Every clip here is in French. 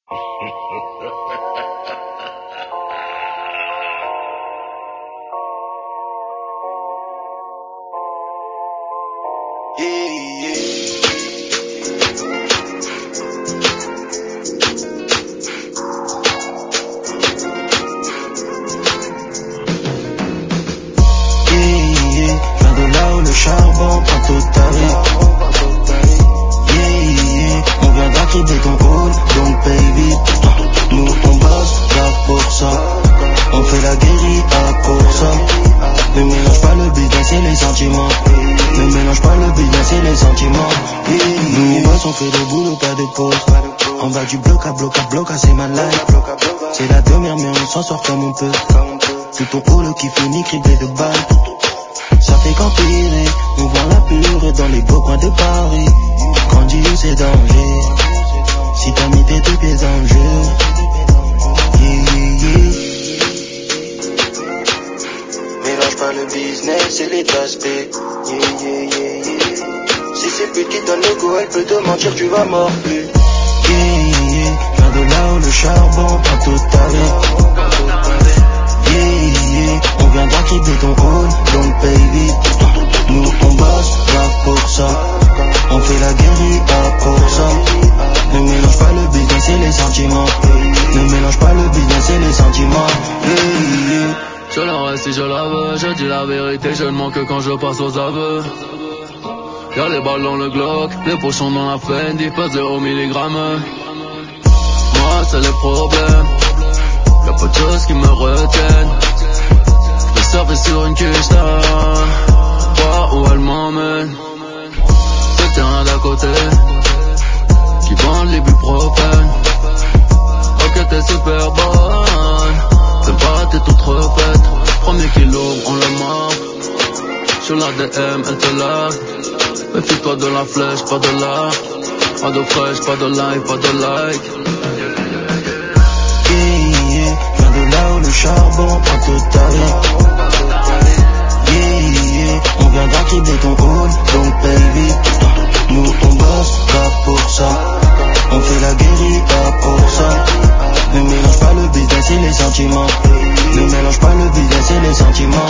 Charbon prend toute ta vie. On vient d'activer ton rôle, donc baby. Nous on bosse, grave pour ça. On fait la guérilla pour ça. Ne mélange pas le business et les sentiments. Ne mélange pas le business et les sentiments. Nous on bosse, on fait le boulot, pas de pause. On va du bloc à bloc à bloc, c'est ma life. C'est la dernière mais on s'en sort comme on peut. C'est ton pôle qui finit criblé de balles. Ça fait qu'empirer, on voit la pure dans les beaux coins de Paris. Grandiose c'est danger, si t'as mis tes deux pieds dans le jeu. Mélange pas le business et les aspects. Si c'est plus qui donne le go, elle peut te mentir, tu vas mordre plus. Viens de là où le charbon prend toute ta vie. On vient d'activer ton rôle, donc baby. Nous on bosse, grave pour ça. On fait la guérilla pour ça. Ne mélange pas le business et les sentiments. Ne mélange pas le business et les sentiments. Je la reste si je la veux, je dis la vérité, je ne mens que quand je passe aux aveux. Y'a les balles dans le Glock, les pochons dans la Fendi, pas 0 milligrammes. Moi c'est les problèmes, y'a pas de choses qui me retiennent. Je vais surfer sur une quiche là, voir où elle m'emmène. C'est le terrain d'à côté, qui vendent les buprofènes. Ok t'es super bonne, t'es pas t'es toute refaite. Premier kilo on le marque, sur la DM elle te largue. Méfie-toi de la flèche, pas de l'art. Pas de fraîche, pas de live, pas de like. Viens de là où le charbon prend toute ta vie. On vient d'activer ton rôle, donc baby. Nous on bosse, grave pour ça. On fait la guérilla pour ça. Ne mélange pas le business et les sentiments. Ne mélange pas le business et les sentiments.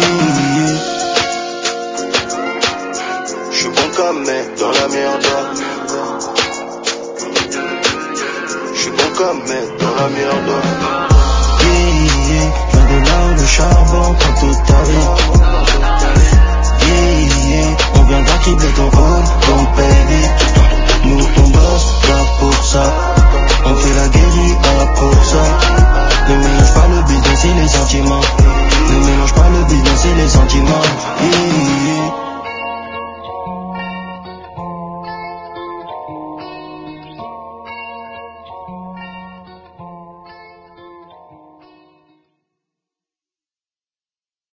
J'suis bon comme mec dans la merde. J'suis bon comme mec dans la merde. Viens de là où le charbon prend toute ta vie. On vient d'activer ton rôle, donc baby. Nous on bosse, grave pour ça. On fait la guérilla pour ça. Ne mélange pas le business et les sentiments.